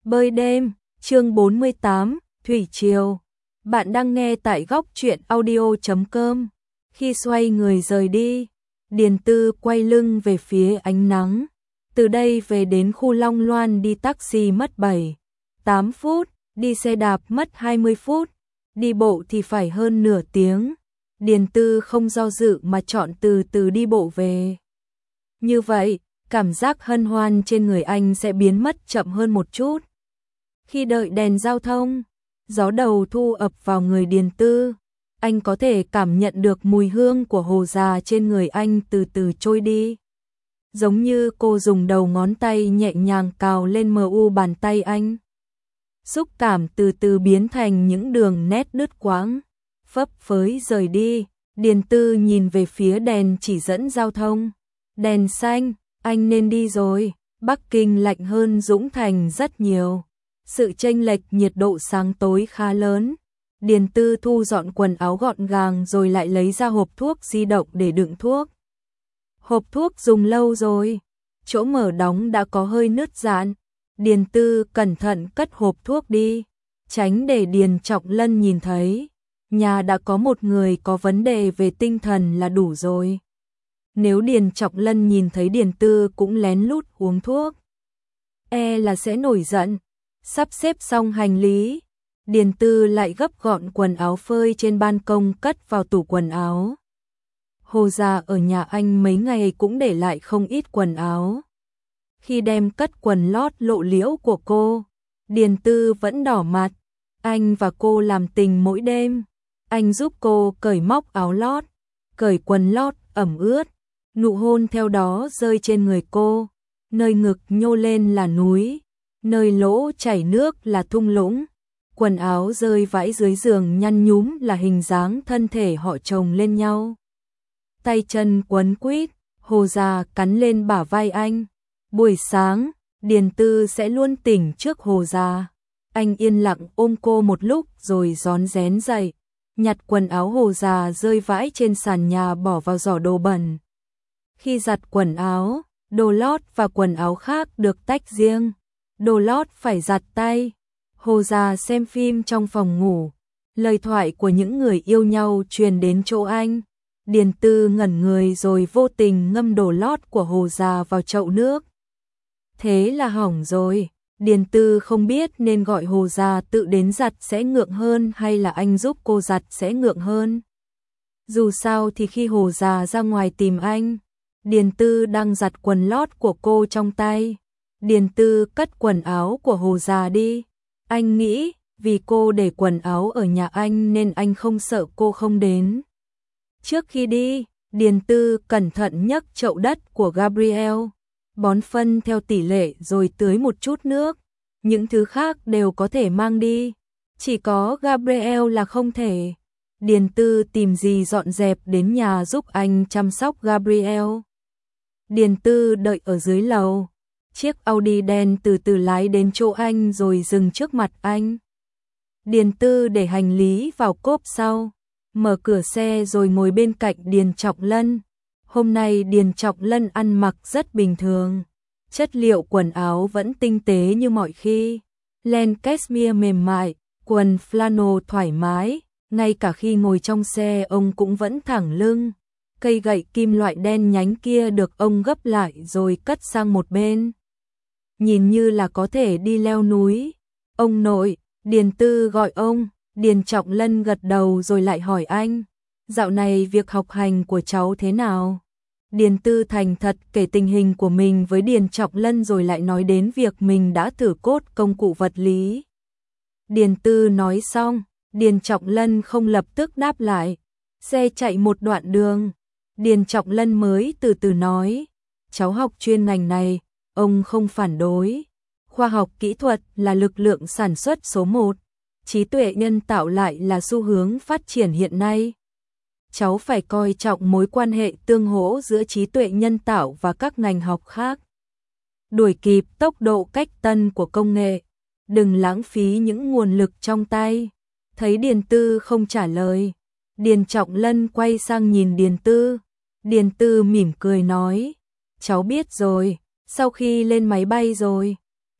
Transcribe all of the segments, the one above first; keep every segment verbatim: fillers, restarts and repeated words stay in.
Bơi đêm, chương bốn mươi tám, Thủy Triều. Bạn đang nghe tại góc truyện audio chấm com. Khi xoay người rời đi, Điền Tư quay lưng về phía ánh nắng. Từ đây về đến khu Long Loan đi taxi mất bảy, tám phút, đi xe đạp mất hai mươi phút, đi bộ thì phải hơn nửa tiếng. Điền Tư không do dự mà chọn từ từ đi bộ về. Như vậy, cảm giác hân hoan trên người anh sẽ biến mất chậm hơn một chút. Khi đợi đèn giao thông, gió đầu thu ập vào người Điền Tư, anh có thể cảm nhận được mùi hương của hồ già trên người anh từ từ trôi đi. Giống như cô dùng đầu ngón tay nhẹ nhàng cào lên mờ u bàn tay anh. Xúc cảm từ từ biến thành những đường nét đứt quãng, phấp phới rời đi. Điền Tư nhìn về phía đèn chỉ dẫn giao thông. Đèn xanh, anh nên đi rồi. Bắc Kinh lạnh hơn Dũng Thành rất nhiều. Sự chênh lệch nhiệt độ sáng tối khá lớn. Điền Tư thu dọn quần áo gọn gàng rồi lại lấy ra hộp thuốc di động để đựng thuốc. Hộp thuốc dùng lâu rồi, chỗ mở đóng đã có hơi nứt rạn. Điền Tư cẩn thận cất hộp thuốc đi, tránh để Điền Trọng Lân nhìn thấy. Nhà đã có một người có vấn đề về tinh thần là đủ rồi. Nếu Điền Trọng Lân nhìn thấy Điền Tư cũng lén lút uống thuốc, e là sẽ nổi giận. Sắp xếp xong hành lý, Điền Tư lại gấp gọn quần áo phơi trên ban công cất vào tủ quần áo. Hồ già ở nhà anh mấy ngày cũng để lại không ít quần áo. Khi đem cất quần lót lộ liễu của cô, Điền Tư vẫn đỏ mặt. Anh và cô làm tình mỗi đêm. Anh giúp cô cởi móc áo lót, cởi quần lót ẩm ướt. Nụ hôn theo đó rơi trên người cô. Nơi ngực nhô lên là núi, nơi lỗ chảy nước là thung lũng. Quần áo rơi vãi dưới giường nhăn nhúm là hình dáng thân thể họ chồng lên nhau. Tay chân quấn quýt, hồ già cắn lên bả vai anh. Buổi sáng, Điền Tư sẽ luôn tỉnh trước hồ già. Anh yên lặng ôm cô một lúc rồi rón rén dậy, nhặt quần áo hồ già rơi vãi trên sàn nhà bỏ vào giỏ đồ bẩn. Khi giặt quần áo, đồ lót và quần áo khác được tách riêng. Đồ lót phải giặt tay. Hồ già xem phim trong phòng ngủ. Lời thoại của những người yêu nhau truyền đến chỗ anh. Điền Tư ngẩn người rồi vô tình ngâm đồ lót của hồ già vào chậu nước. Thế là hỏng rồi. Điền Tư không biết nên gọi hồ già tự đến giặt sẽ ngượng hơn hay là anh giúp cô giặt sẽ ngượng hơn. Dù sao thì khi hồ già ra ngoài tìm anh, Điền Tư đang giặt quần lót của cô trong tay. Điền Tư cất quần áo của hồ già đi. Anh nghĩ vì cô để quần áo ở nhà anh nên anh không sợ cô không đến. Trước khi đi, Điền Tư cẩn thận nhấc chậu đất của Gabriel, bón phân theo tỷ lệ rồi tưới một chút nước. Những thứ khác đều có thể mang đi, chỉ có Gabriel là không thể. Điền Tư tìm gì dọn dẹp đến nhà giúp anh chăm sóc Gabriel. Điền Tư đợi ở dưới lầu. Chiếc Audi đen từ từ lái đến chỗ anh rồi dừng trước mặt anh. Điền Tư để hành lý vào cốp sau, mở cửa xe rồi ngồi bên cạnh Điền Trọng Lân. Hôm nay Điền Trọng Lân ăn mặc rất bình thường. Chất liệu quần áo vẫn tinh tế như mọi khi. Len cashmere mềm mại, quần flannel thoải mái. Ngay cả khi ngồi trong xe ông cũng vẫn thẳng lưng. Cây gậy kim loại đen nhánh kia được ông gấp lại rồi cất sang một bên. Nhìn như là có thể đi leo núi. Ông nội, Điền Tư gọi ông. Điền Trọng Lân gật đầu rồi lại hỏi anh. Dạo này việc học hành của cháu thế nào? Điền Tư thành thật kể tình hình của mình với Điền Trọng Lân rồi lại nói đến việc mình đã thử cốt công cụ vật lý. Điền Tư nói xong, Điền Trọng Lân không lập tức đáp lại. Xe chạy một đoạn đường, Điền Trọng Lân mới từ từ nói. Cháu học chuyên ngành này, ông không phản đối. Khoa học kỹ thuật là lực lượng sản xuất số một. Trí tuệ nhân tạo lại là xu hướng phát triển hiện nay. Cháu phải coi trọng mối quan hệ tương hỗ giữa trí tuệ nhân tạo và các ngành học khác. Đuổi kịp tốc độ cách tân của công nghệ. Đừng lãng phí những nguồn lực trong tay. Thấy Điền Tư không trả lời, Điền Trọng Lân quay sang nhìn Điền Tư. Điền Tư mỉm cười nói, cháu biết rồi, sau khi lên máy bay rồi.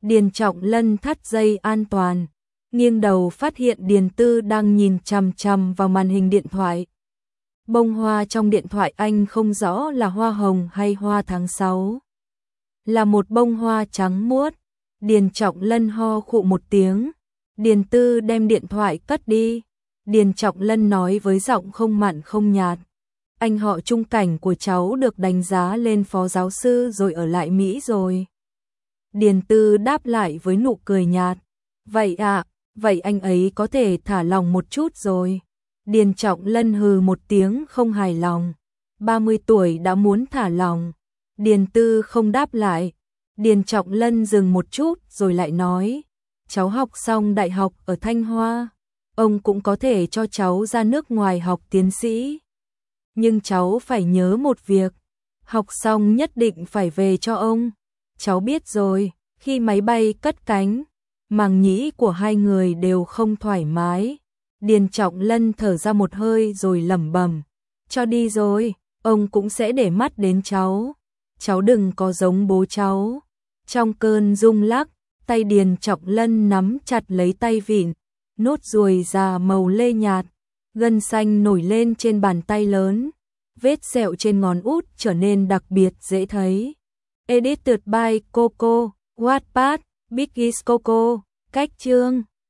Điền Trọng Lân thắt dây an toàn, nghiêng đầu phát hiện Điền Tư đang nhìn chằm chằm vào màn hình điện thoại. Bông hoa trong điện thoại anh không rõ là hoa hồng hay hoa tháng sáu. Là một bông hoa trắng muốt. Điền Trọng Lân ho khụ một tiếng. Điền Tư đem điện thoại cất đi. Điền Trọng Lân nói với giọng không mặn không nhạt. Anh họ Trung Cảnh của cháu được đánh giá lên phó giáo sư rồi ở lại Mỹ rồi. Điền Tư đáp lại với nụ cười nhạt. Vậy ạ, à, vậy anh ấy có thể thả lòng một chút rồi. Điền Trọng Lân hừ một tiếng không hài lòng. ba mươi tuổi đã muốn thả lòng. Điền Tư không đáp lại. Điền Trọng Lân dừng một chút rồi lại nói. Cháu học xong đại học ở Thanh Hoa. Ông cũng có thể cho cháu ra nước ngoài học tiến sĩ. Nhưng cháu phải nhớ một việc. Học xong nhất định phải về cho ông. Cháu biết rồi, khi máy bay cất cánh, màng nhĩ của hai người đều không thoải mái. Điền Trọng Lân thở ra một hơi rồi lẩm bẩm. Cho đi rồi, ông cũng sẽ để mắt đến cháu. Cháu đừng có giống bố cháu. Trong cơn rung lắc, tay Điền Trọng Lân nắm chặt lấy tay vịn. Nốt ruồi già màu lê nhạt, gân xanh nổi lên trên bàn tay lớn. Vết sẹo trên ngón út trở nên đặc biệt dễ thấy. Edited by Coco, Wattpad, Biggies Coco, cách chương.